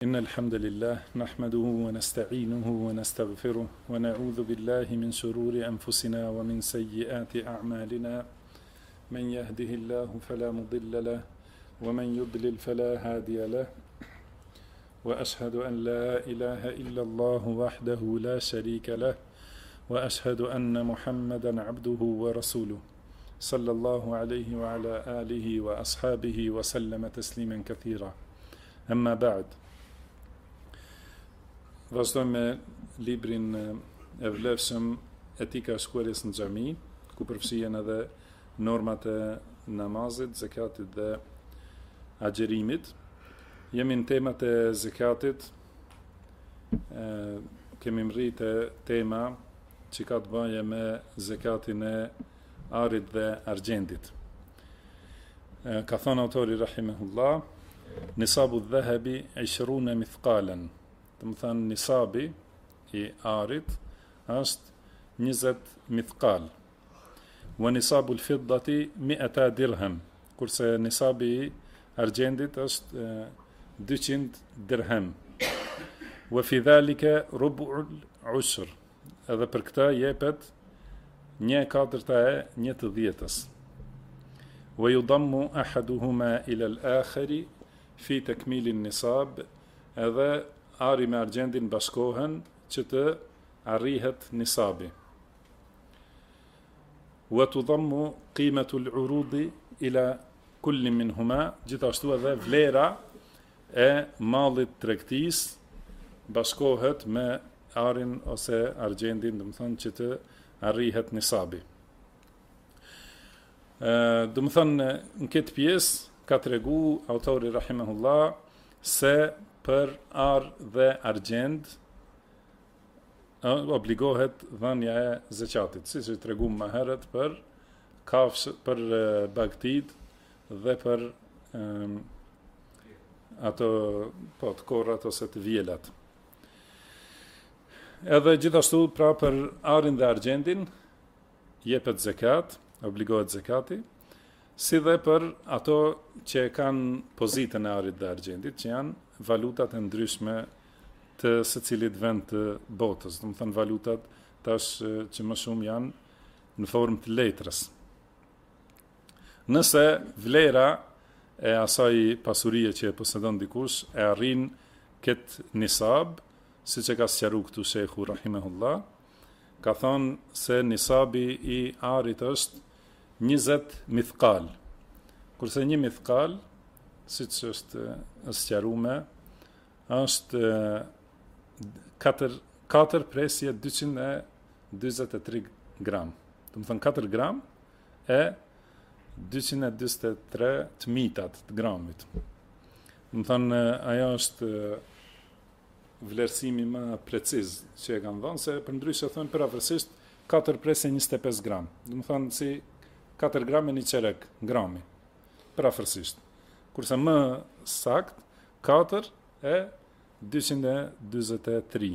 إن الحمد لله نحمده ونستعينه ونستغفره ونعوذ بالله من شرور أنفسنا ومن سيئات أعمالنا من يهده الله فلا مضل له ومن يضلل فلا هادي له وأشهد أن لا إله إلا الله وحده لا شريك له وأشهد أن محمدا عبده ورسوله صلى الله عليه وعلى آله وأصحابه وسلم تسليما كثيرا أما بعد. Vazhdojmë me librin e vlefshëm Etika e shkuarjes në xhami, ku përfshihen edhe normat e namazit, zakatit dhe agjerimit. Jemi në temat e zakatit, kemi mritë tema që ka të bëjë me zakatin e arit dhe argjendit. Ka thënë autori rahimahullah, nisabu dhahabi 20 mithqalan. Të më thënë nisabi i arit është 20 mithqal. Wa nisabu l-fiddati 100 dirhem, kurse nisabi i argjendit është 200 dirhem. Wa fi dhalika rubu'ul ushr, edhe për këta jepet 1/4 e 1/10. Wa yudammu ahaduhuma ila al-akhari fi takmil an-nisab, edhe ari me argjendin bashkohen që të arrihet nisabi. Wa tudammu qimatu al-urudi ila kulli minhuma, gjithashtu edhe vlera e mallit tregtisë bashkohet me arin ose argjendin, do të thonë që të arrihet nisabi. Do të thonë në këtë pjesë ka tregu autori rahimahullah se për ar dhe argjend obligohet dhënia e zakatit, siç e treguam më herët për kafshë, për bagtit dhe për ato të korrat ose të vjelat. Edhe gjithashtu pra për arin dhe argjendin jepet zakat, obligohet zakati, si dhe për ato që kanë pozitën e arit dhe argjendit, që janë valutat e ndryshme të secilit vend të botës, do të thënë valutat tash që më shumë janë në formë të letrës. Nëse vlera e asaj pasurie që e posedon dikush e arrin këtë nisab, siç e ka sqaruar këtu shehu rahimahullah, ka thonë se nisabi i arit është 20 mithqal. Kurse 1 mithqal, siç është sqaruar, është 4 presje 243 gram. Do të thënë 4 gram e 243 të mitat të gramit. Do të thënë ajo është vlerësimi më preciz që e kanë dhënë, se përndryshe thonë përafërsisht 4 presje 25 gram. Do të thënë si 4 gram e 1 çerek grami. Përafërsisht. Kurse më sakt 4 e 243.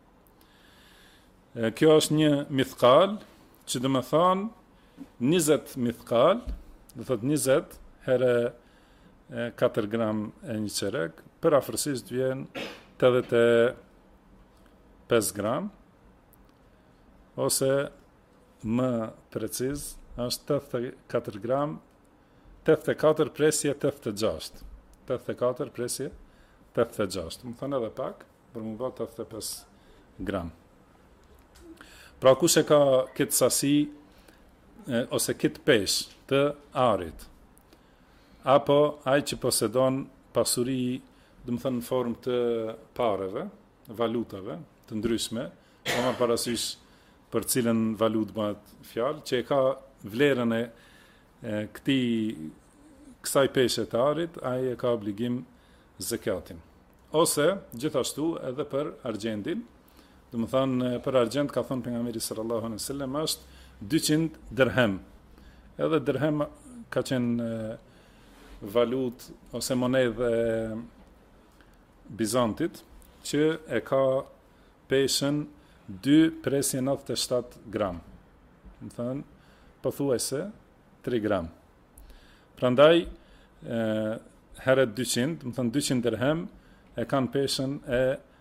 Kjo është 1 mithqal, që do të thonë 20 mithqal, do thotë 20 herë 4 gram e 1 çerek, përafërsisht vjen 85 gram, ose më preciz është 84 gram, 84 presje 86. 84 presje 86. Më thënë edhe pak, për më bë 85 gram. Pra kush e ka këtë sasi, ose këtë pesh të arit, apo ai që posedon pasuri, do të thënë në formë të pareve, valutave të ndryshme, pa marrë parasysh për cilën valutë bëhet fjalë, që e ka vlerën e kësaj peshe të arit, ai e ka obligim zakatin. Ose gjithashtu edhe për argjendin, do të thënë për argjend ka thënë pejgamberi sallallahu alaihi wasallam është 200 dirhem. Edhe dirhem ka qenë valutë ose monedhë e Bizantit, që e ka peshën 2/97 gram. Do të thënë pothuajse 3 gram. Prandaj herët 200, do të thënë 200 dirhem e kanë peshën e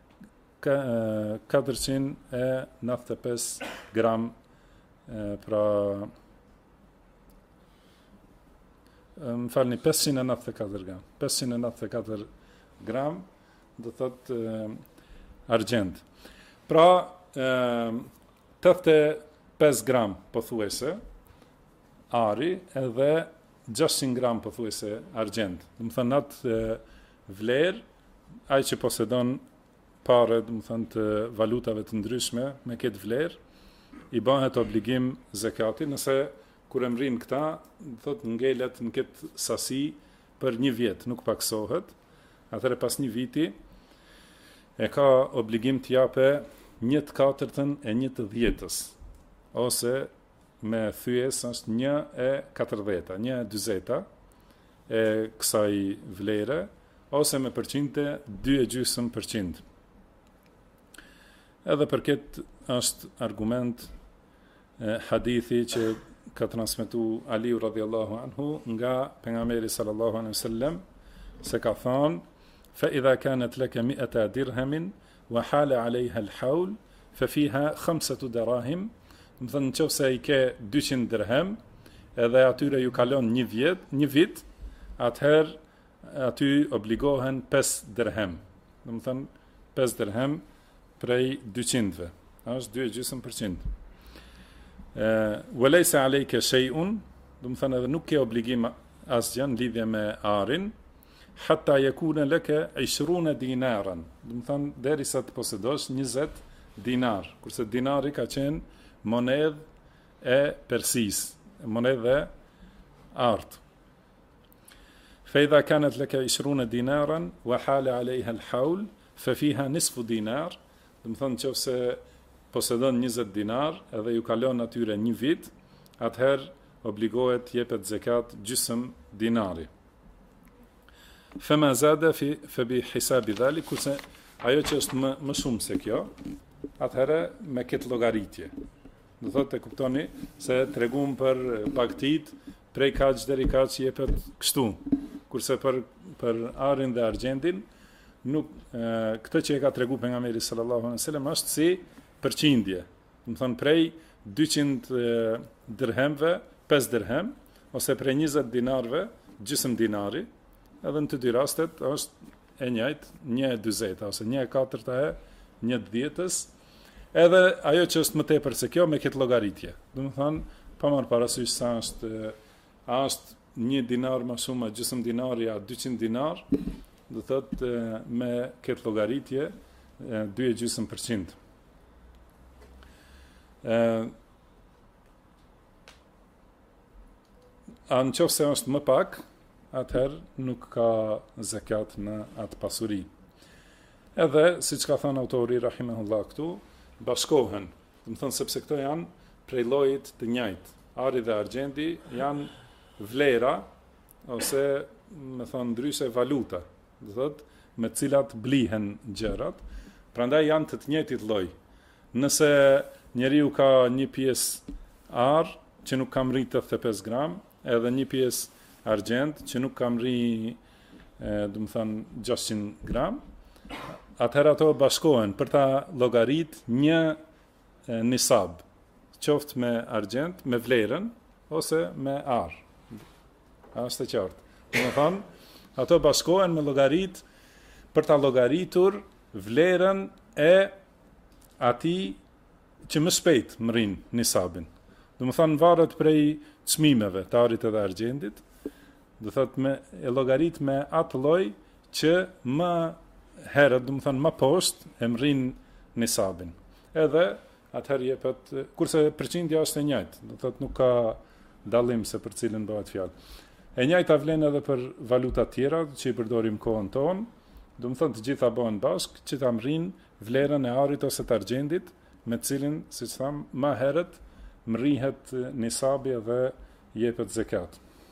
495 gram, pra më falni, 594 gram. 594 gram do thot argjend. Pra 85 gram pothuajse ari edhe 600 gram pothuajse argjend. Do të thënë atë vlerë ai që posedon pare, do të thënë të valutave të ndryshme me këtë vlerë i bëhet obligim zekati, nëse kur e mrin këta, thot ngelet në këtë sasi për 1 vjet, nuk paksohet. Atëherë pas 1 viti e ka obligim të jape 1/4 e 1/10, ose me thyes është 1/40, 1/40 e kësaj vlere, ose me përqinte 2,5%. Edhe për këtë është argument hadithi që ka transmetu Aliu radhiyallahu anhu nga pejgamberi sallallahu alaihi wasallam se ka thënë: fa idha kanat laka 100 dirhamin wa hala 'alayha al-hawl fa fiha 5 dirahim. Do të thënë nëse i ke 200 dirham edhe atyre ju kalon 1 vit, atëherë aty obligohen 5 dirham. Do të thënë 5 dirham prej 200-ve, është 2,5%. Walaysa alayka shay'un, do të thënë edhe nuk ke obligim asgjë në lidhje me arin, hatta yakuna laka 20 dinaran, do të thënë derisa të posedosh 20 dinar, kurse dinari ka qenë monedhë e Persisë, monedhë e art. Fa idha kanat laka 20 dinaran wa hala 'alayha al-hawl fa fiha nisfu dinar, do të thënë nëse posedon 20 dinar edhe ju kalon atyre 1 vit, atëherë obligohet jepet zekat gjysmë dinari. Fema zada fa bi hisabi dhalik, kurse ajo që është më shumë se kjo, atëherë me këtë llogaritje. Do thotë e kuptoni se tregum për bagtit prej kaq deri kaq jepet kështu. Kurse për arin dhe argjendin nuk këtë që e ka tregu pejgamberi sallallahu alaihi wasallam është si përqindje. Do të thonë prej 200 dirhemve 5 dirhem, ose prej 20 dinarve gjysmë dinari, edhe në të dy rastet është e njëjtë 1/40 ose 1/4 e 1/10, edhe ajo që është më tepër se kjo me këtë llogaritje. Do të thonë pa marr parasysh sa është 1 dinar më shumë a gjysmë dinari a 200 dinar, do thotë me këtë llogaritje 2,5%. A në qofë se është më pak, atëherë nuk ka zekat në atë pasuri. Edhe, si që ka thënë autori rahimahullah këtu, bashkohen, dhe më thënë sepse këto janë prej llojit të njëjtë. Ari dhe argjendi janë vlera, ose me thënë ndryshe valuta, dhe thëtë me cilat blihen gjërat, prandaj janë të njëjtit lloj. Nëse njeriu ka një pjesë ar që nuk ka mrit 85 gram, edhe një pjesë argjend që nuk ka mrit, do të thënë 600 gram, atëherë ato bashkohen për ta llogarit një nisab, qoftë me argjend, me vlerën ose me ar. Është e qartë. Do të thënë, ato bashkohen me llogarit për ta llogaritur vlerën e atij që më shpejt mrin nisabin. Do të thënë varet prej çmimeve të arit edhe argjendit, do thotë me e llogarit me atë lloj që më herët, do të thënë më poshtë e mrin nisabin. Edhe atëherë jepet, kurse përqindja është e njëjtë, do thotë nuk ka dallim se për cilën bëhet fjalë. E njëjta vlen edhe për valutat tjera që i përdorim kohën tonë, do të thënë të gjitha bëhen bashkë që ta mrin vlerën e arit ose të argjendit, me cilin, siç tham, më herët mrihet nisabi dhe jepet zekat.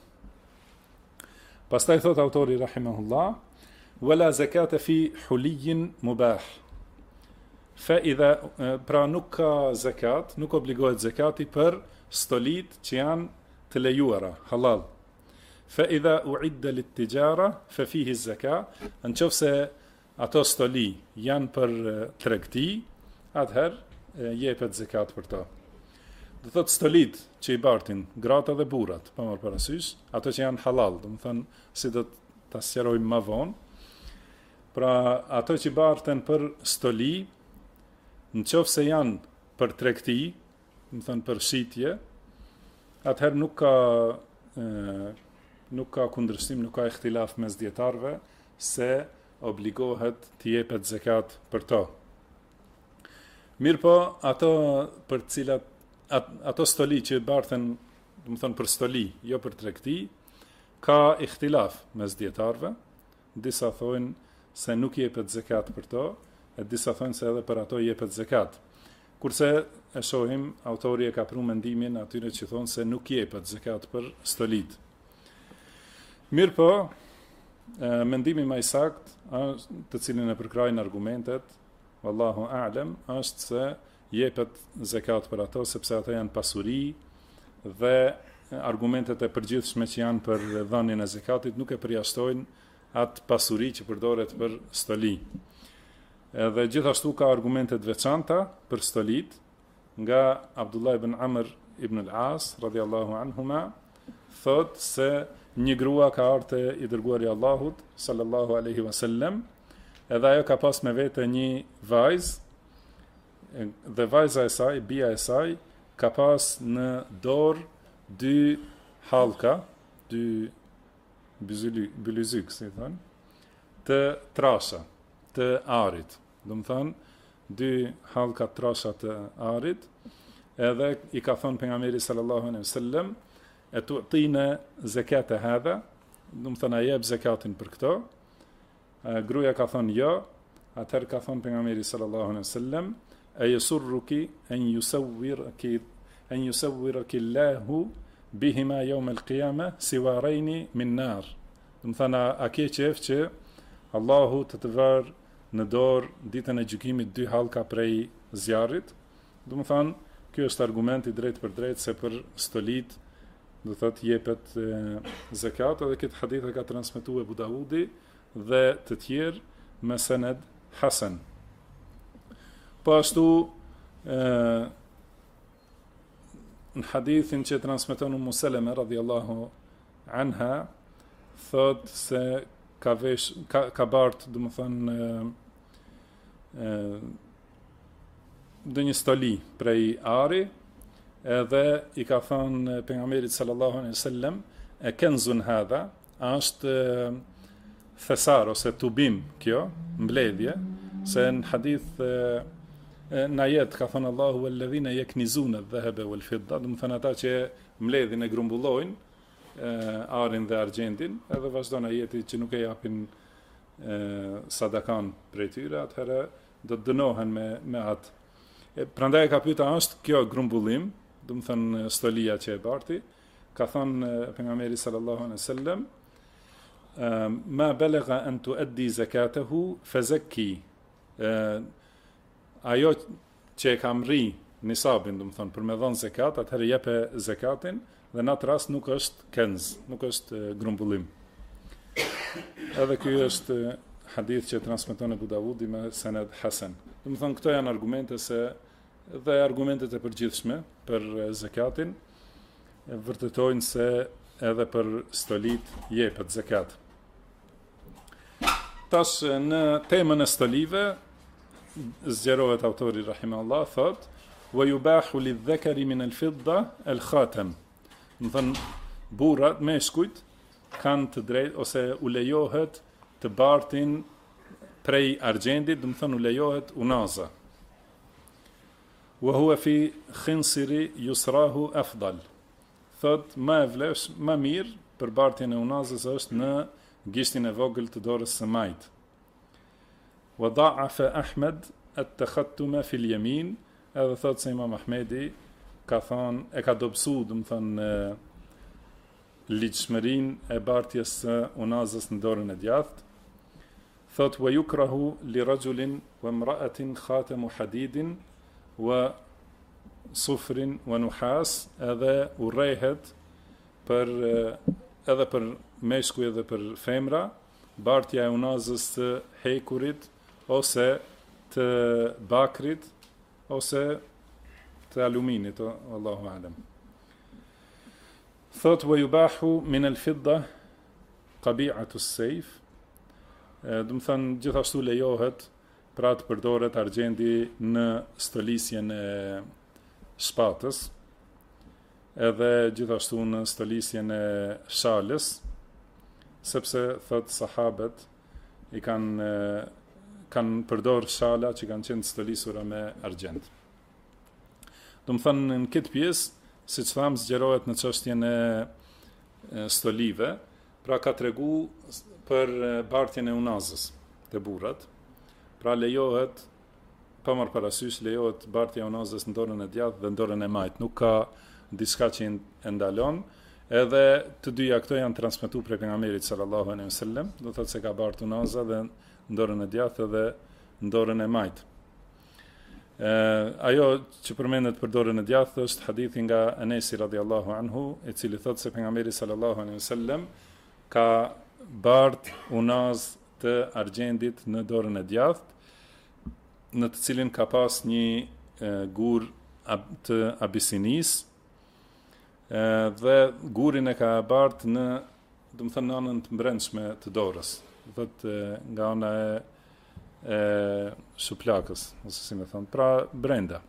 Pastaj thot autori rahimahullah: wala zakata fi huliyin mubah. Fa idha, pra nuk ka zekat, nuk obligohet zekati për stolit që janë të lejuara, halal. Fa idha uidda lit-tijara fa fihi az-zakat, nëse ato stoli janë për tregti, atëherë jepet zekat për to. Do thot stolit që i bartin gratë dhe burrat, pa marrë parasysh, ato që janë halal, do të thënë si do ta sqarojmë më vonë. Pra ato që barten për stoli, nëse janë për tregti, do të thënë për shitje, atëherë nuk ka kundërshtim, nuk ka ihtilaf mes dietarëve se obligohet të jepet zekat për to. Mirë po, ato stoli që barten, do të thënë për stoli, jo për tregti, ka ihtilaf mes dietarëve. Disa thonë se nuk jepet zekat për to, e disa thonë se edhe për ato jepet zekat. Kurse e shohim, autori e ka pru mendimin atyre që thonë se nuk jepet zekat për stolit. Mirë po, mendimi më i sakt, të cilin e përkrajnë argumentet, wallahu a'lem, është se jepet zekat për ato, sepse ato janë pasuri, dhe argumentet e përgjithshme që janë për dhënien e zekatit nuk e përjashtojnë atë pasuri që përdoret për stoli. Edhe gjithashtu ka argumente të veçanta për stolit, nga Abdullah ibn Amr ibn al-As, radhiyallahu anhuma, thot se një grua ka ardhur te i dërguari i Allahut, sallallahu alaihi wasallam, edhe ajo ka pas me vete një vajzë, dhe vajza e saj, bia e saj, ka pas në dorë 2 halka, 2 bëlyzyk, si thënë, të trasha, të arit. Do më thënë, 2 halka trasha të arit, edhe i ka thënë pejgamberi sallallahu alaihi wasallam, e tu'tina zakat e hadha, do më thënë a jep zakatin për këto. Gruaja ka thënë jo, atëherë ka thënë pejgamberi sallallahu alaihi wasallam, e yasurruki an yusawwiraki Allahu bihima yawm al-qiyamah siwaraini min nar. Do të thënë a ke qef që Allahu të vërë në dorë ditën e gjykimit 2 halka prej zjarrit. Do të thënë ky është argumenti drejt për drejt se për stolit do thotë jepet zakat, edhe këtë hadith e ka transmetuar Abu Davudi dhe të tjerë me sened hasan. Po ashtu në hadithin që transmeton Ummu Seleme radhiyallahu anha, thot se ka bart, do të thënë dhe një stoli prej ari, edhe i ka thënë pejgamberit sallallahu alaihi wasallam, e kenzun hadha, është thesar ose tubim kjo, mbledhje, se në hadith në ajet ka thënë Allahu alladhina yaknizuna adh-dhahaba wal-fidda, do të thënë ata që mbledhin e grumbullojnë arin dhe argjendin, edhe vazhdon ajeti që nuk e japin sadakan prej tyre, atëherë do të dënohen me atë. Prandaj ka pyeta, është kjo grumbullim, do të thënë stolia që e barti, ka thënë pejgamberi sallallahu alaihi wasallam, ma balagha an tuaddi zakatahu fazakki. Ajo që e kam rri nisabin, do të thënë për me dhënë zakat, atëherë jepe zakatin, dhe në atë rast nuk është kenz, nuk është grumbullim. Edhe ky është hadith që transmeton Abu Davudi me sened hasan. Do të thënë këto janë argumente dhe argumentet e përgjithshme për zakatin vërtetojnë se edhe për stolit jepet zakat. Tash në temën e stolive zgjerohet autori rahimahullah, thot wa yubahu lidh-dhakari min al-fidda al-khatam. Do të thënë burrat, meshkujt kanë të drejtë ose u lejohet të bartin prej argjendit, do të thënë u lejohet unaza. Wa huwa fi khinsiri yusrahu afdal. Thot më e vlesh, më mirë për bartjen e unazës është në gishtin e vogël të dorës së majt. Wa da'afa Ahmed at-takhattuma fi al-yamin, edhe thot se Imam Ahmedi ka thonë, e ka dobësu, do të thënë ligjshmërinë e bartjes së unazës në dorën e djathtë. Thot wa yukrahu li rajulin wa imra'atin khatamu hadidin wa sufrin wa nuhas, edhe urrehet edhe për meshkuj edhe për femra, bartja e unazës të hekurit, ose të bakrit, ose të aluminit, Allahu alem. Thot, wa yubahu min al-fidda qabi'atu as-sayf. Do të thënë gjithashtu lejohet pra të përdoret argjendi në stolisjen e shpatës, edhe gjithashtu në stolisjen e shalës, sepse thot sahabet i kanë përdor shala që kanë qenë stolisura me argjend. Do të thënë në këtë pjesë, siç thamë, zgjerohet në çështjen e stolive, pra ka tregu për bartjen e unazës të burrat. Pra lejohet, pa marrë parasysh, lejohet bartja e unazës në dorën e djathtë dhe në dorën e majt. Nuk ka diçka që e ndalon. Edhe të dyja këto janë transmetuar prej pejgamberit sallallahu alaihi wasallam, do thotë se ka bartë unaza dhe në dorën e djathtë dhe në dorën e majt. Ajo që përmendet për dorën e djathtë është hadithi nga Anesi radhiyallahu anhu, i cili thotë se pejgamberi sallallahu alaihi wasallam ka bartë unazë të argjendit në dorën e djathtë, në të cilin ka pas një gur të Abisinisë, dhe gurin e ka bartë në, do të thënë, anën të mbrendshme të dorës, thotë nga ana e shuplakës, ose si më thon, pra brenda.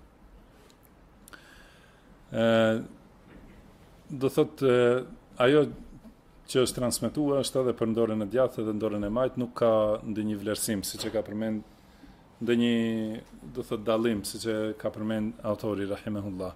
Do thotë ajo që është transmetuar është edhe për dorën e djathtë dhe dorën e majt, nuk ka ndonjë vlerësim, siç e ka përmend ndonjë, do thotë, dallim, siç e ka përmend autori rahimahullah.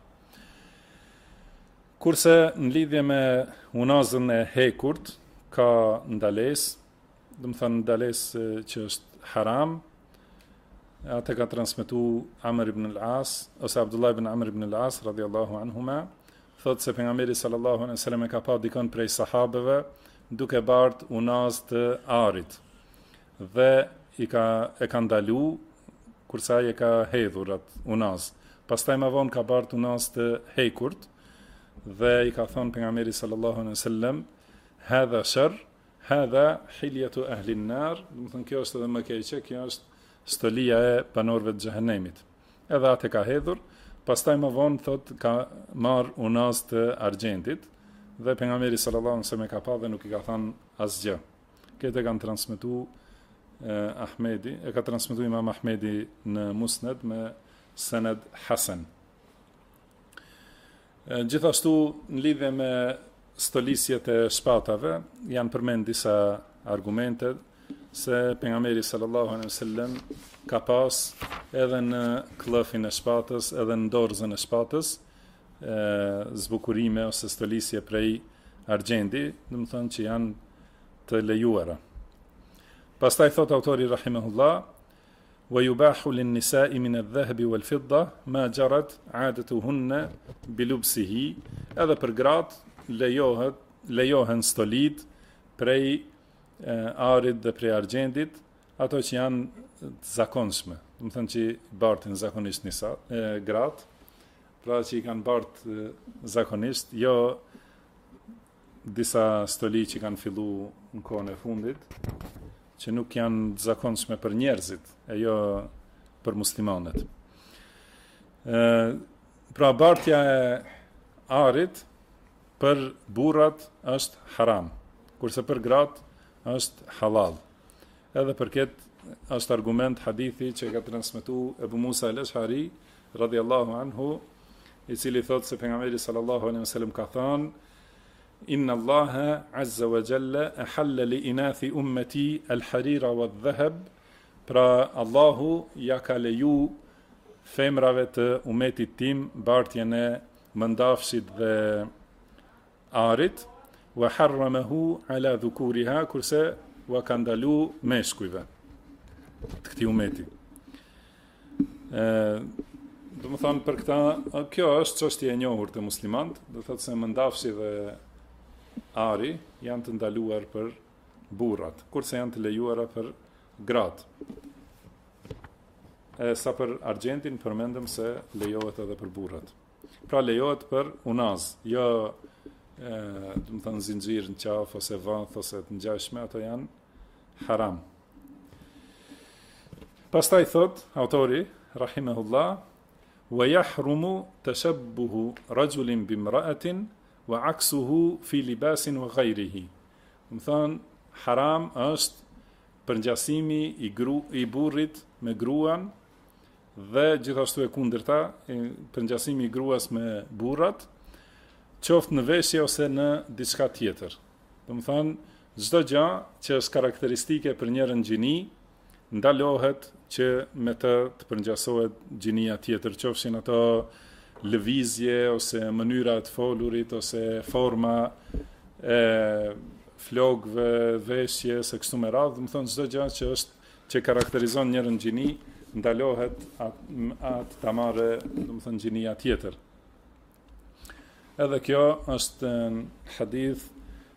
Kurse në lidhje me unazën e hekurt ka ndalesë, do të thënë ndalesë që është haram. Atë ka transmetuar Amr ibn al-As, ose Abdullah ibn Amr ibn al-As radhiyallahu anhuma, thotë se pejgamberi sallallahu alaihi wasallam e ka pa dikon prej sahabeve duke bartë unazë të arit, dhe e ka ndalu, kurse ai e ka hedhur atë unazë. Pastaj më vonë ka bartë unazë të hekurt, dhe i ka thonë pejgamberi sallallahu alaihi wasallam, hadha sharr, hadha hilyatu ahli an-nar, do të thonë kjo është edhe më keqe, kjo është stolia e banorëve të xhehenemit. Edhe atë ka hedhur, pastaj më vonë thot ka marr unazë të argjendit, dhe pejgamberi sallallahu alaihi wasallam e ka pa dhe nuk i ka thënë asgjë. Këtë e kanë transmetuar Ahmedi, e ka transmetuar Imam Ahmedi në Musnad me sanad hasan. Gjithashtu në lidhje me stolisjet e shpatave janë përmend disa argumente se pejgamberi sallallahu alaihi wasallam ka pas edhe në klëfin e shpatës, edhe në dorëzën e shpatës, zbukurime ose stolisje prej argjendi, do të thonë që janë të lejuara. Pastaj thot autori rahimahullah, wa yubahu lin-nisa'i min adh-dhahabi wal-fidda ma jarat 'adatuhunna bilubsihi, edhe për gratë lejohen stolit prej arit dhe prej argjendit, ato që janë të zakonshme, do të thënë që bartin zakonisht gratë, pra që i kanë bartë zakonisht, jo disa stoli që kanë fillu në kohën e fundit, që nuk janë të zakonshme për njerëzit, e jo për muslimanët. Pra bartja e arit për burrat është haram, kurse për gratë është halal. Edhe për këtë është argument hadithi që ka transmetuar Ebu Musa al-Ash'ari radhiyallahu anhu, i cili thotë se pejgamberi sallallahu alaihi wasallam ka thënë: Inna Allaha azza wa jalla ahalla li inathi ummati al-harira wal-dhahab, pra Allahu ja ka leju femrave të umetit tim bartjen e mëndafshit dhe arit, wa harramahu ala dhukuriha, kurse wa ka ndalu meshkujve të këtij umeti. Do të thonë për këta, kjo është çështje e njohur të muslimanët, do thotë se mëndafshi dhe ari janë të ndaluar për burrat, kurse janë të lejuara për gratë. Sa për argjendin përmendëm se lejohet edhe për burrat. Pra lejohet për unaz, jo do të thënë zinxhir në qafë ose vath ose të ngjashme, ato janë haram. Pastaj thot autori rahimahullah, wa yahrumu tashabbuhu rajulin bimra'atin wa aksuhu fi libasin wa ghayrihi. Do të thonë haram është përngjasimi i burrit me gruan dhe gjithashtu e kundërta, përngjasimi i gruas me burrat, qoftë në veshje ose në diçka tjetër. Do të thonë çdo gjë që është karakteristike për njërin gjini, ndalohet që me të përngjasohet gjinia tjetër, qofshin ato lëvizje ose mënyra të folurit ose forma e flokëve, veshjes e kështu me radhë. Do të thonë çdo gjë që karakterizon njërin gjini, ndalohet atë ta marrë, do të thonë gjinia tjetër. Edhe kjo është hadith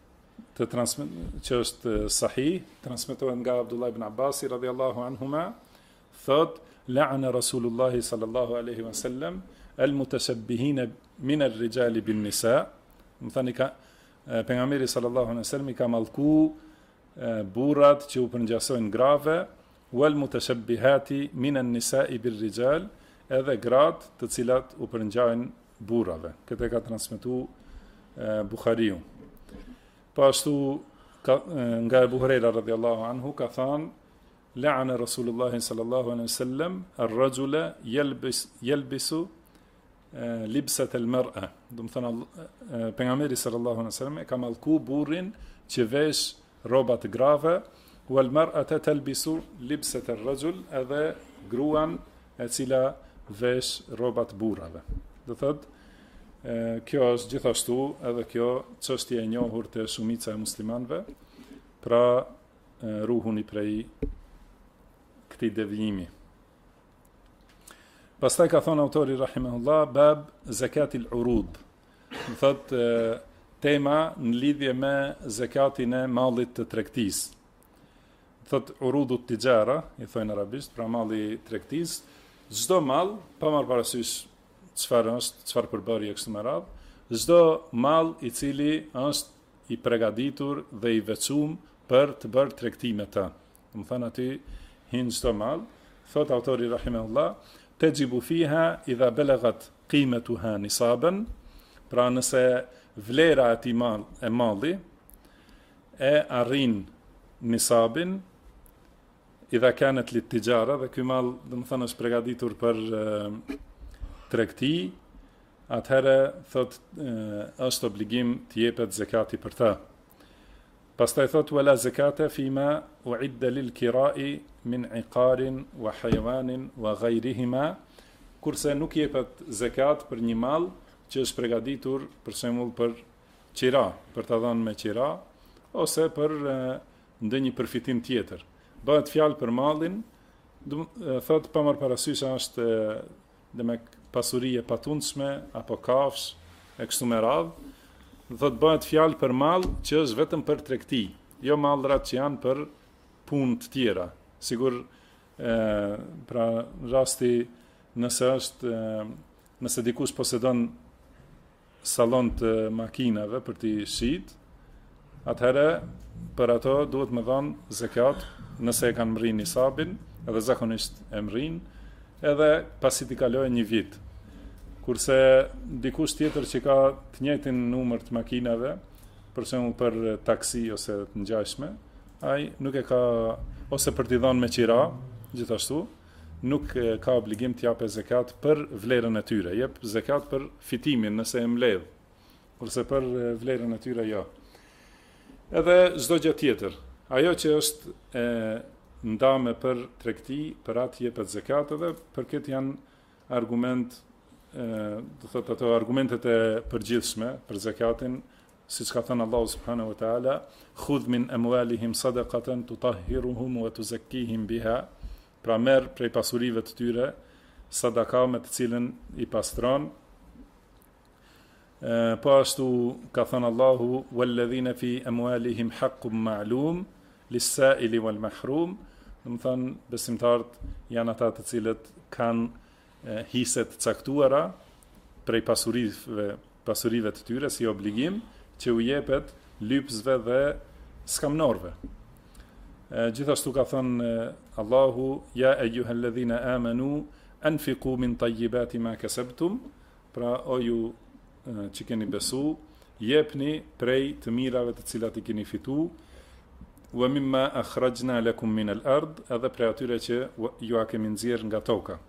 që është sahih, transmetohet nga Abdullah ibn Abbas radhiyallahu anhuma, thot la'ana Rasulullah sallallahu alaihi wasallam al-mutashabbihin min ar-rijal bin-nisa. Do thani ka pejgamberi sallallahu alaihi wasallam i ka mallku burrat që u përngjasojnë grave, wal mutashabbihati min an-nisa'i bir-rijal, edhe gratë të cilat u përngjajnë burrave. Këtë ka transmetuar Buhariu. Po ashtu nga Abu Huraira radhiyallahu anhu ka thënë la'ana Rasulullah sallallahu alaihi wasallam ar-rajula yalbisu libsat al-mar'a. Do të thonë pejgamberi sallallahu alaihi wasallam e ka mallku burrin që vesh rroba të grave, wal mar'ata talbisu libsat ar-rajul, edhe gruan e cila vesh rroba të burrave. Do thotë kjo është gjithashtu edhe kjo çështje e njohur te shumica e muslimanëve, pra ruhuni prej këtij devijimi. Pastaj ka thënë autori rahimahullah bab zakatil urud. Do thotë tema në lidhje me zakatin e mallit të tregtisë. Thot urudut tijara, i thojnë arabisht, pra malli tregtisë, çdo mall, pa marrë parasysh çfarë është, çfarë përbërje kështu me radhë, çdo mall i cili është i përgatitur dhe i veçuar për të bërë tregti me të. Do të thonë aty hin çdo mall, thot autori rahimahullah, tajibu fiha idha balagat qimatuha nisaban, pra nëse vlera e malli e arrin nisabin, idha kanat lit-tijara, dhe ky mall do të thonë është përgatitur për tregti, atëherë thot është obligim të jepet zakati për ta. Pastaj thot wala zakata fima u'idda lil-kira'i min iqarin wa hayawanin wa ghayrihima, kurse nuk jepet zakat për një mall që është përgatitur për shembull për qira, për ta dhënë me qira, ose për ndonjë përfitim tjetër. Bëhet fjalë për mallin, thot pa marrë parasysh është me pasuri e patundshme apo kafsh e kështu me radhë, thot bëhet fjalë për mall që është vetëm për tregti, jo mallrat që janë për punë të tjera. Sigur pra rasti nëse dikush posedon sallon të makinave për t'i shit, atëherë për ato duhet me dhanë zakat nëse e kanë mrin nisabin, edhe zakonisht e mrin, edhe pasi t'i kalojë një vit. Kurse dikush tjetër që ka të njëjtin numër të makinave, për shembull për taksi ose të ngjashme, ai nuk e ka, ose për t'i dhënë me qira, gjithashtu, nuk ka obligim të japë zakat për vlerën e tyre, jep zakat për fitimin nëse e mbledh, kurse për vlerën e tyre jo. Edhe çdo gjë tjetër, ajo që është ndame për tregti, për atë jepet zakat, edhe për këtë janë argument, do thotë ato argumentet e përgjithshme për zakatin, siç ka thënë Allahu subhanahu wa taala, khudh min amwalihim sadaqatan tutahhiruhum wa tuzakkihim biha, pra merr prej pasurive të tyre sadaka me të cilën i pastron. Po ashtu ka thënë Allahu walladhina fi amwalihim haqqun ma'lum lis-sa'ili wal mahrum, do të thonë besimtarët janë ata të cilët kanë hise të caktuara prej pasurive të tyre si obligim që u jepet lypsve dhe skamnorve. Gjithashtu ka thënë Allahu, ja eyyuhalladhina amanu anfiqu min tayyibati ma kasabtum, pra o ju që keni besu, jepni prej të mirave të cilat i keni fitu, wa mimma akhrajna lakum min al-ard, edhe prej atyre që ju a kemi nxjerr nga toka.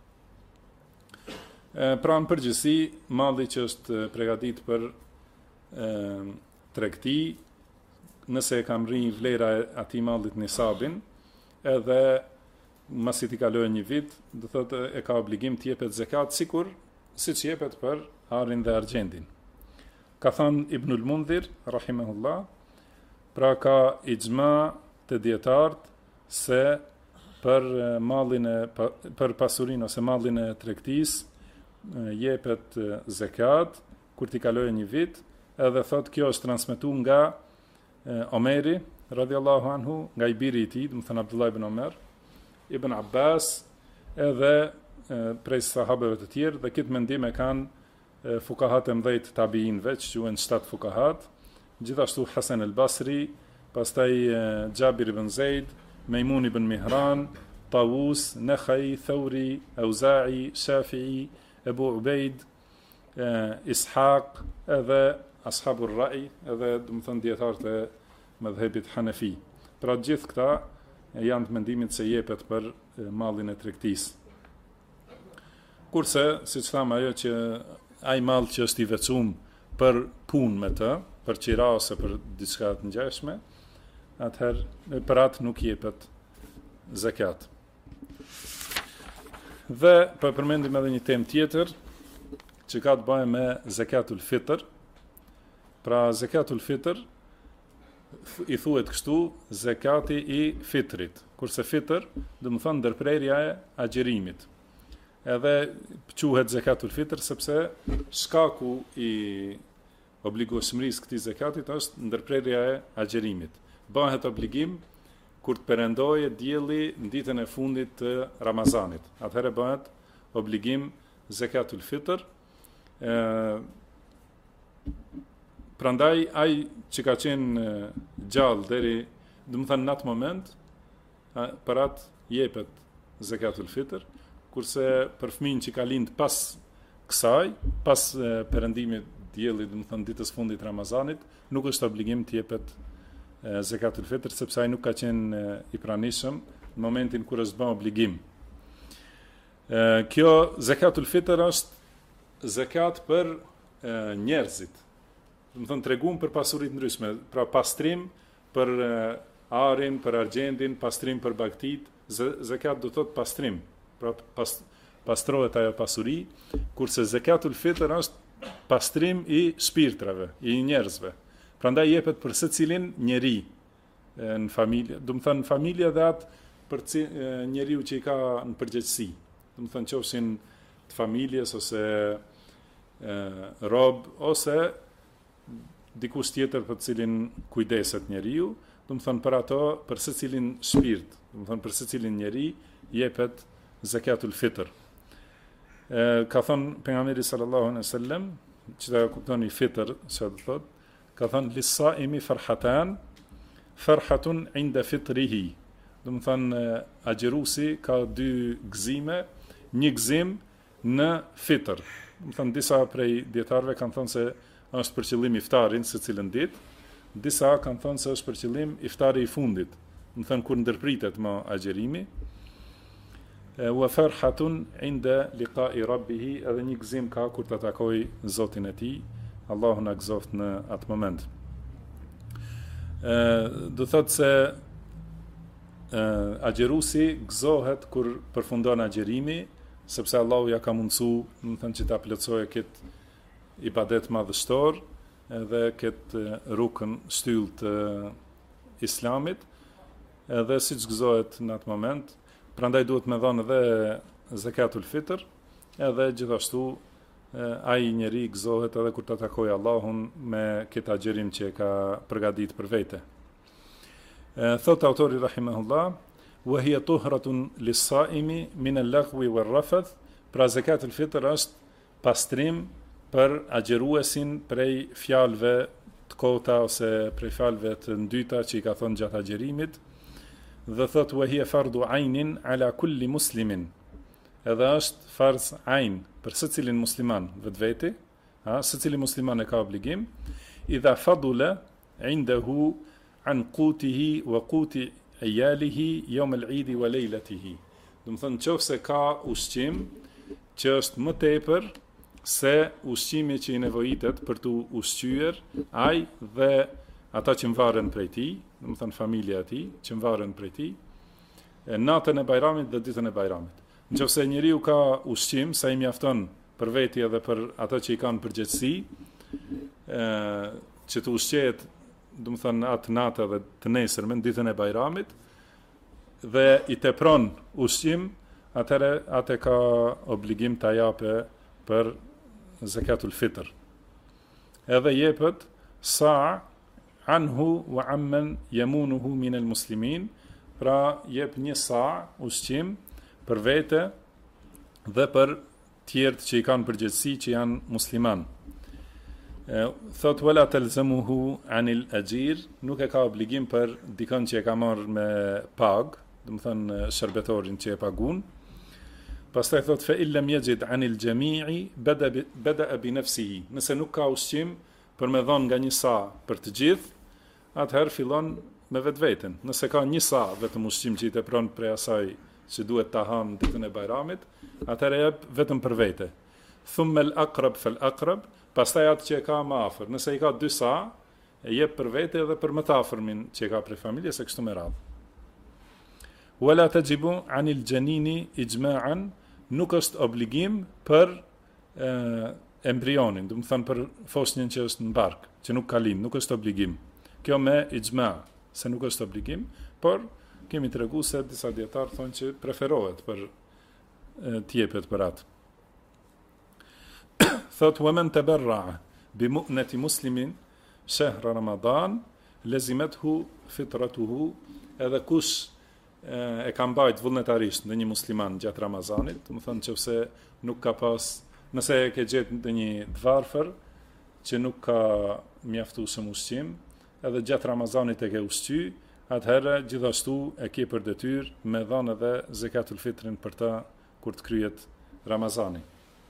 Pra në përgjithësi, malli që është përgatit për tregti, nëse e kam rri vlera e atij mallit nisabin, edhe masi t'i kalojë një vit, do thotë e ka obligim të jepet zakat siç jepet për arin dhe argjendin. Ka thënë Ibnul Mundhir rahimahullah, pra ka ixhma të dietarët se për mallin për pasurinë ose mallin e tregtisë jepet zakat kur t'i kalojë një vit, edhe thotë kjo është transmetuar nga Omeri radhiyallahu anhu, nga i biri i tij, do të thënë Abdullah ibn Omer, Ibn Abbas, edhe prej sahabeve të tjerë, dhe këtë mendim e kanë fukahat e mëdhej të tabiinëve, që quhen 7 fukahat, gjithashtu Hasan al-Basri, pastaj Jabir ibn Zaid, Mejmun ibn Mihran, Tawus, Nakhai, Thawri, Auza'i, Shafi'i, Ebu Ubejd, Ishaq, edhe ashabur ra'i, edhe do të thënë dietarët e mëdhëbit Hanefi. Pra gjithë këta janë të mendimit se jepet për mallin e tregtisë. Kurse, siç thamë, ajo që ai mall që është i veçuar për punë me të, për qira ose për diçka të ngjashme, atëherë për atë nuk jepet zakat. Dhe përmendim edhe një temë tjetër që ka të bëjë me zakatul fitr. Pra zakatul fitr i thuhet kështu zakati i fitrit, kurse fitr do të thonë ndërprerja e agjerimit. Edhe quhet zakatul fitr sepse shkaku i obligueshmërisë këtij zakatit është ndërprerja e agjerimit. Bëhet obligim kur të perëndoje dielli në ditën e fundit të Ramazanit. Atëherë bëhet obligim zakatul fitr. Prandaj ai që ka qenë gjallë deri, do të thënë në atë moment, për atë jepet zakatul fitr, kurse për fëmijën që ka lind pas kësaj, pas perëndimit diellit, do të thënë ditës fundit Ramazanit, nuk është obligim të jepet zakatul fitr, sepse ai nuk ka qenë i pranishëm në momentin kur është bën obligim. Kjo zakatul fitr është zakat për njerëzit. Do të thënë treguam për pasuritë ndryshme, pra pastrim për arin, për argjendin, pastrim për bagtit, zakat do të thotë pastrim, pra pastrohet ajo pasuri, kurse zakatul fitr është pastrim i shpirtrave, i njerëzve. Prandaj jepet për secilin njeri në familje, do të thënë familja dhe atë për njeriu që i ka në përgjegjësi. Do të thënë qofshin të familjes ose rob ose dikush tjetër për cilin kujdeset njeriu, do të thënë për ato, për secilin shpirt, do të thënë për secilin njeri jepet zakatul fitr. Ka thënë pejgamberi sallallahu alaihi wasallam, që ta kuptoni fitr, çfarë do thotë, ka thënë lis-saimi farhatan, farhatun inda fitrihi. Do të thënë agjeruesi ka 2 gëzime, një gëzim në fitr. Do të thënë disa prej dietarëve kanë thënë se është për qëllim iftarin se cilën ditë, disa kanë thënë se është për qëllim iftari i fundit, do të thënë kur ndërpritet më agjerimi. Wa farhatun inda liqa'i rabbih, edhe një gëzim ka kur të takoj Zotin e tij, Allahu na gëzoft në atë moment. Do thotë se agjeruesi gëzohet kur përfundon agjerimi, sepse Allahu ja ka mundsuar, do të thënë që ta plotësojë këtë ibadet madhështor edhe këtë rrugën shtyllë të islamit, edhe siç gëzohet në atë moment, prandaj duhet me dhënë edhe zakatul fitr, edhe gjithashtu ai njeri gëzohet edhe kur ta takojë Allahun me këtë agjerim që e ka përgatitur për vete. Thot autori rahimahullah, wa hiya tuhratun lis-saimi min al-laghwi war-rafath, pra zakatul fitr është pastrim për agjeruesin prej fjalëve të kota ose prej fjalëve të ndyta që i ka thonë gjatë agjerimit, dhe thot wa hiya fardu aynin ala kulli muslimin. Edhe është farz ayn për secilin musliman vetveti, secili musliman e ka obligim, idha fadula indahu an qutihi wa quti iyalihi yawm al-eid wa leylatihi. Do të thonë nëse ka ushqim që është më tepër se ushqimi që i nevojitet për të ushqyer ai dhe ata që mvarren prej tij, do të thonë familja e tij që mvarren prej tij, natën e Bajramit dhe ditën e Bajramit. Nëse njeriu ka ushqim sa i mjafton për veti edhe për ata që i kanë përgjegjësi, që të ushqehet, do të thonë atë natë dhe të nesërmen ditën e Bajramit, dhe i tepron ushqim, atëre atë ka obligim ta japë për zakatul fitr. Edhe jepet sa anhu wa amman yamunuhu min al-muslimin, pra jep një sa ushqim për vete dhe për tjerët që i kanë përgjegjësi që janë musliman. Thot wala talzamuhu anil ajir, nuk e ka obligim për dikon që e ka marrë me pag, do të thënë shërbetorin që e pagun. Pastaj thot fa illam yajid anil jami'i bada bi nafsihi. Nëse nuk ka ushqim për me dhënë nga një sa për të gjithë, atëherë fillon me vetveten. Nëse ka një sa vetëm ushqim që i tepron prej asaj që duhet ta hanë ditën e Bajramit, atëherë jep vetëm për vete. Thumma al-aqrab fal-aqrab, pastaj atë që e ka më afër. Nëse i ka dy sa, e jep për vete edhe për më të afërmin që e ka prej familjes e kështu me radhë. Wala tajibu anil janini ijma'an, nuk është obligim për embrionin, do të thënë për foshnjën që është në bark, që nuk ka lind, nuk është obligim. Kjo me ijma, se nuk është obligim, por kemi tregu se disa dietar thonë që preferohet për t'jepet për atë. Thot wa man tabarra'a bi mu'nati muslimin shahra Ramadan lazimathu fitratuhu, edhe kush e ka mbajt vullnetarisht në një musliman gjatë Ramazanit, do të thonë nëse nuk ka pas, nëse e ke gjetë në një të varfër që nuk ka mjaftueshëm ushqim, edhe gjatë Ramazanit e ke ushqy, atëherë gjithashtu e ke për detyrë me dhënë edhe zakatul fitrin për ta kur të kryhet Ramazani.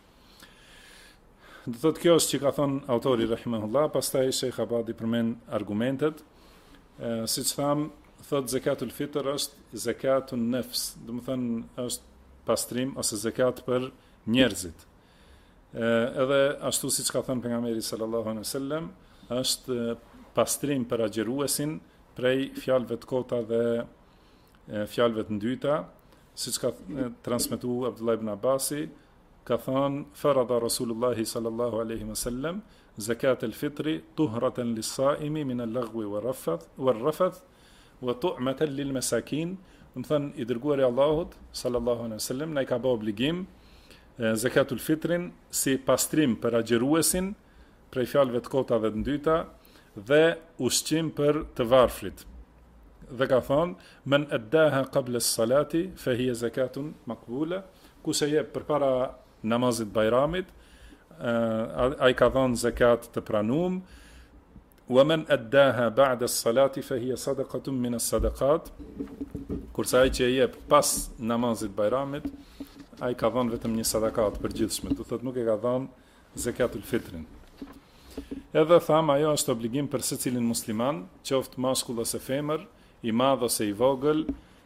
Do thotë kjo është që ka thënë autori rahimahullah, pastaj Sheikh Abadi përmend argumentet. Siç tham, thotë zakatul fitr është zakatun nafs, do të thënë është pastrim ose zakat për njerëzit. Edhe ashtu siç ka thënë pejgamberi sallallahu alaihi wasallam, është pastrim për agjëruesin prej fjalëve të kota dhe fjalëve të ndyta, siç ka transmetuar Abdullah ibn Abbasi, ka thënë farada Rasulullahi sallallahu alaihi wasallam zakat al-fitri tuhratan lis-sa'imi min al-laghwi war-rafath wa tu'matan lil-masakin. Do të thënë i dërguari i Allahut sallallahu alaihi wasallam na i ka bë obligim zakatul fitrin si pastrim për agjëruesin prej fjalëve të kota dhe të ndyta dhe ushqim për të varfrit. Dhe ka thonë, men addaha qabla as-salati fa hiya zakatun maqbula, kush e jep përpara namazit Bajramit, ai ka thonë zakat të pranuar. Wa man addaha ba'da as-salati fa hiya sadaqatun min as-sadaqat, kurse ai që e jep pas namazit Bajramit, ai ka thonë vetëm një sadakat përgjithshme, do thotë nuk e ka thonë zakatul fitrin. Edhe tham, ajo është obligim për secilin musliman, qoftë mashkull ose femër, i madh ose i vogël,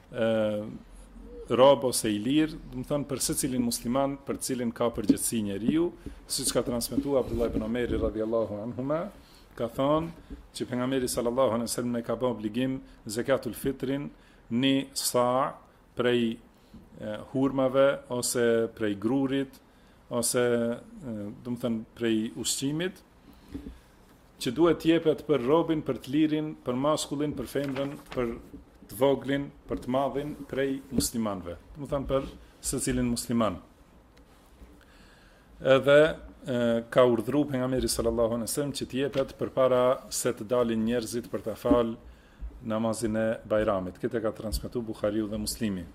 rob ose i lirë, do të thonë për secilin musliman për cilin ka përgjegjësi njeriu, siç ka transmetuar Abdullah ibn Omeri radhiyallahu anhuma, ka thonë që pejgamberi sallallahu alaihi wasallam ka bën obligim zakatul fitrin një sa prej hurmave ose prej grurit ose do të thënë prej ushqimit që duhet jepet për robin, për të lirin, për maskullin, për femrën, për të voglin, për të madhin prej muslimanëve. Do të thënë për secilin musliman. Edhe ka urdhëruar pejgamberi sallallahu alaihi wasallam që të jepet përpara se të dalin njerëzit për ta fal namazin e Bajramit. Këtë ka transmetuar Buhariu dhe Muslimi.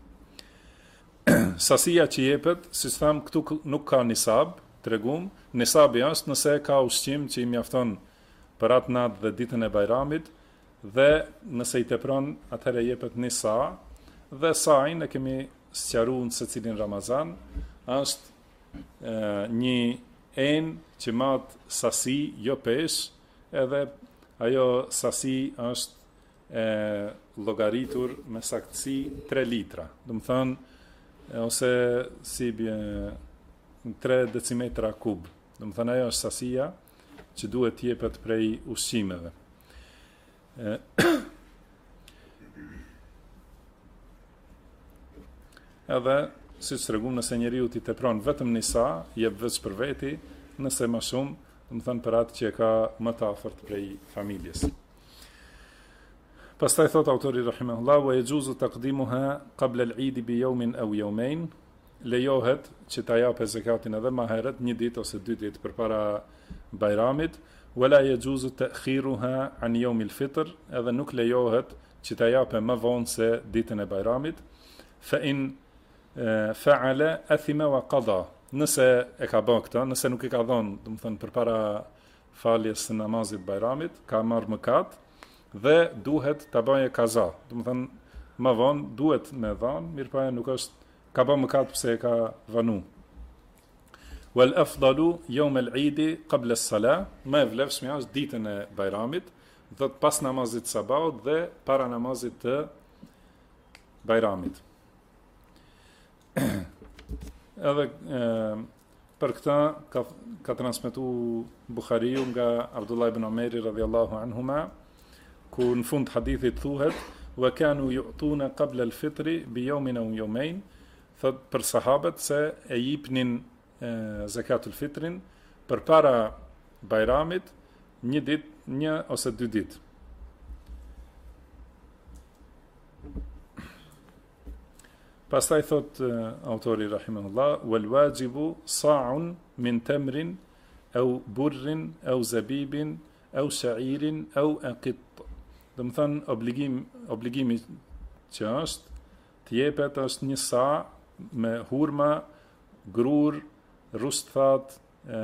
Sasia që jepet, siç tham, këtu nuk ka nisab, tregum, nisabi është nëse ka ushqim që i mjafton për atë natë dhe ditën e Bajramit, dhe nëse i tepron, atëherë jepet një sa, dhe sajnë e kemi sqaruar në secilin Ramazan, është një enë që mat sasi, jo pesh, edhe ajo sasi është llogaritur me saktësi 3 litra. Do të thonë, ose si bie 3 decimetra kub. Do të thonë ajo është sasia që duhet jepet prej ushqimeve. Edhe, si që tregum, nëse njeriu t'i tepron vetëm një sa, jep veç për veti, nëse më shumë, do të thonë për atë që e ka më të afërt prej familjes. Pastaj thot autori rahimahullah, wa yajuzu taqdimuha qabla al-Eid bi yawmin aw yawmayn, lejohet që ta japë zakatin edhe më herët, një ditë ose 2 ditë përpara Bajramit, wala yajuzu ta'khiruha an yawm al-fitr, edhe nuk lejohet që ta japë më vonë se ditën e Bajramit, fa in fa'ala athima wa qada. Nëse e ka bën këtë, nëse nuk e ka dhënë, do të thënë përpara faljes së namazit Bajramit, ka marrë mëkat dhe duhet ta bëjë kaza. Do të thënë më vonë duhet me dhënë, mirëpo nuk është ka bën mëkat pse e ka vënë. Wal afdalu yawm al-Eid qabla as-salah, më e vlefshme është ditën e Bajramit, do të pas namazit sabahut dhe para namazit të Bajramit. Edhe për këta ka transmetuar Buhariu nga Abdullah ibn Omeri radhiyallahu anhuma, ku në fund hadithit thuhet wa kanu yu'tuna qabla al-fitri bi yawmin aw yawmayn, thot për sahabët se e jipnin zakatul fitrin përpara Bajramit një ditë, një ose 2 ditë. Pastaj thot autori rahimahullah, wal wajibu sa'un min tamrin aw burrin aw zabibin aw sha'irin aw aqit. Do të thënë obligimi që është të jepet është një sa me hurma, grur, rusthat,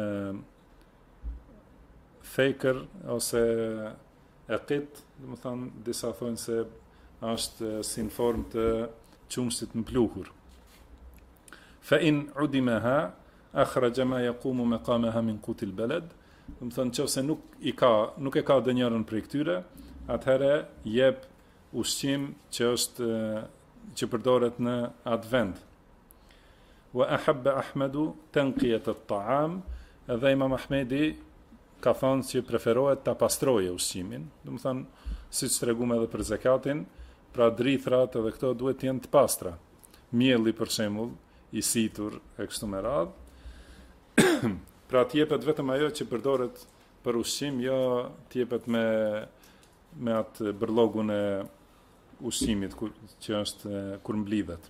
thekër ose aqit, do të thënë disa thonë se është si në formë të qumshtit në pluhur. Fa in udimaha akhraja ma yaqumu maqamaha min qutil balad. Do të thonë nëse nuk e ka dënjërën prej këtyre, atëherë jep ushqim që përdoret në atë vend. Wa ahabba Ahmadu tanqiyat at-ta'am, dhe Imam Ahmedi ka thënë që preferohet ta pastroje ushqimin. Do të thonë, siç treguam edhe për zakatin, pra drithrat edhe këto duhet të jenë të pastra. Mielli për shembull, i situr e kështu me radhë. Pra të jepet vetëm ajo që përdoret për ushqim, jo të jepet me atë bërllogun e ushqimit që është kur mblidhet.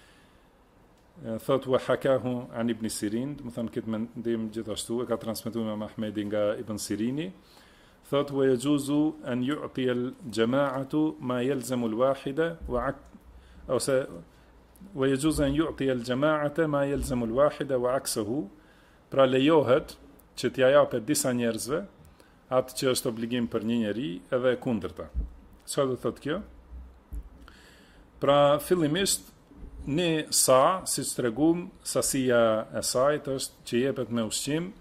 Thot wa hakahu an Ibn Sirin, do të thonë këtë mendim gjithashtu e ka transmetuar Imam Ahmedi nga Ibn Sirini. Thot wa yajuzu an yu'ti al-jama'atu ma yalzamu al-wahida wa yajuzu an yu'ti al-jama'ata ma yalzamu al-wahida wa aksuhu. Pra lejohet që t'ja japet disa njerëzve atë që është obligim për një njeri edhe e kundërta. Çfarë do thotë kjo? Pra fillimisht një sa, siç tregum, sasia e saj është që jepet me ushqim.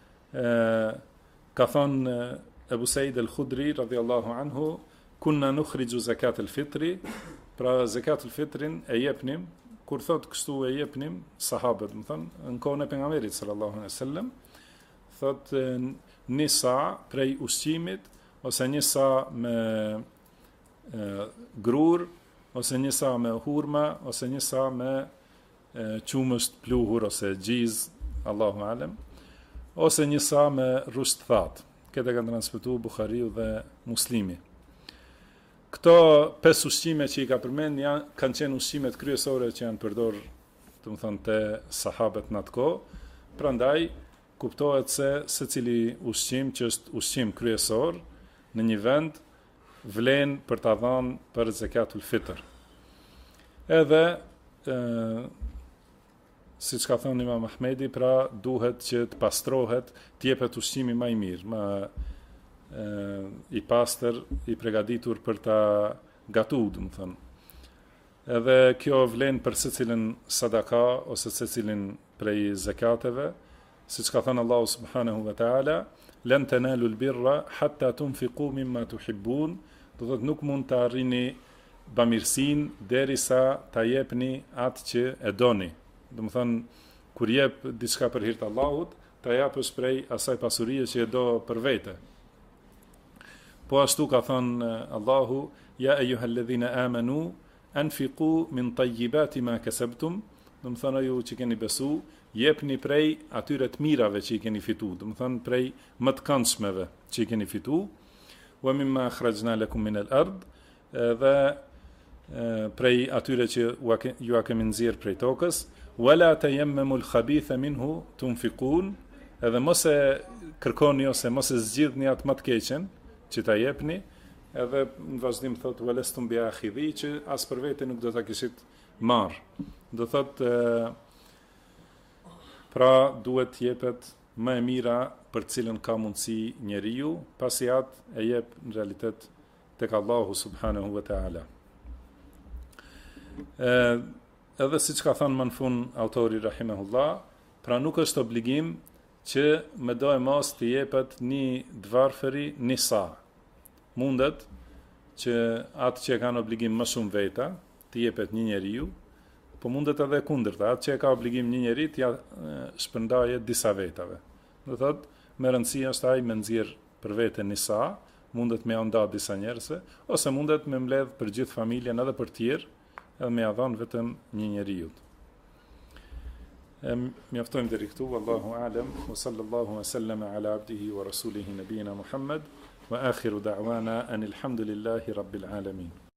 Ka thonë Ebu Sejid el-Khudri radhiyallahu anhu, kunna nukhriju zakat el-fitri, pra zakat el-fitrin e jepnim, kur thot kështu e jepnim, sahabët, më thonë, në kohën e pejgamberit sallallahu alaihi wasallam, thot një sa prej ushqimit, ose një sa me grur, ose një sa me hurma, ose një sa me qumësht pluhur, ose gjiz, Allahu alem, ose një sa me rusht thatë. Këtë kanë transmetuar Buhariu dhe Muslimi. Këto 5 ushqime që i ka përmend kanë qenë ushqimet kryesore që janë përdor, do të thonë, te sahabët në atë kohë. Prandaj kuptohet se secili ushqim që është ushqim kryesor në një vend vlen për ta dhënë për zakatul fitr. Edhe siç ka thënë Imam Ahmedi, pra duhet që të pastrohet, të jepet ushqimi më i mirë, i pastër, i përgatitur për ta gatuar, do të thënë. Edhe kjo vlen për secilin sadaka ose secilin prej zakateve, siç ka thënë Allahu subhanahu wa taala, "Lan tanalu al-birra hatta tunfiqu mimma tuhibbun", do thotë nuk mund të arrini bamirësinë derisa ta jepni atë që e doni. Do të thënë kur jep diçka për hir të Allahut, ta japësh prej asaj pasurie që e do për vete. Po ashtu ka thënë Allahu, "Ja ayyuhalladhina amanu anfiqu min tayyibati ma kasabtum", do të thënë ju që keni besu, jepni prej atyre të mirave që i keni fitu, do të thënë prej më të këndshmeve që i keni fitu, wa mimma akhrajna lakum min al-ard, dhe prej atyre që ju a kemi nxjerr prej tokës, wala tayammamu al-khabitha minhu tunfiqun, edhe mos e kërkoni ose mos e zgjidhni atë më të keqen që ta jepni, edhe në vazhdim thot walestum bi akhidhi, që as për vete nuk do ta kishit marr. Do thot pra duhet jepet më e mira për cilën ka mundësi njeriu, pasi atë e jep në realitet tek Allahu subhanahu wa taala. Edhe siç ka thënë më në fund autori rahimahullah, pra nuk është obligim që me do e mos të jepet një dvarfëri një sa. Mundet që atë që kanë obligim më shumë veta, të jepet një njeriu, po mundet edhe kundërta, atë që ka obligim një njeri t'ja shpërndaje disa vetave. Do thot, me rëndësi është ai me nxjerr për vete një sa, mundet me nda disa njerëse, ose mundet me mbledh për gjithë familjen edhe për tjerë, edhe me ia dhënë vetëm një njeriu. Mjaftojmë deri këtu, wallahu a'lam, wa sallallahu wa sallama ala abdihi wa rasulihi nabiyina Muhammad, wa akhiru da'wana anil hamdulillahi rabbil alamin.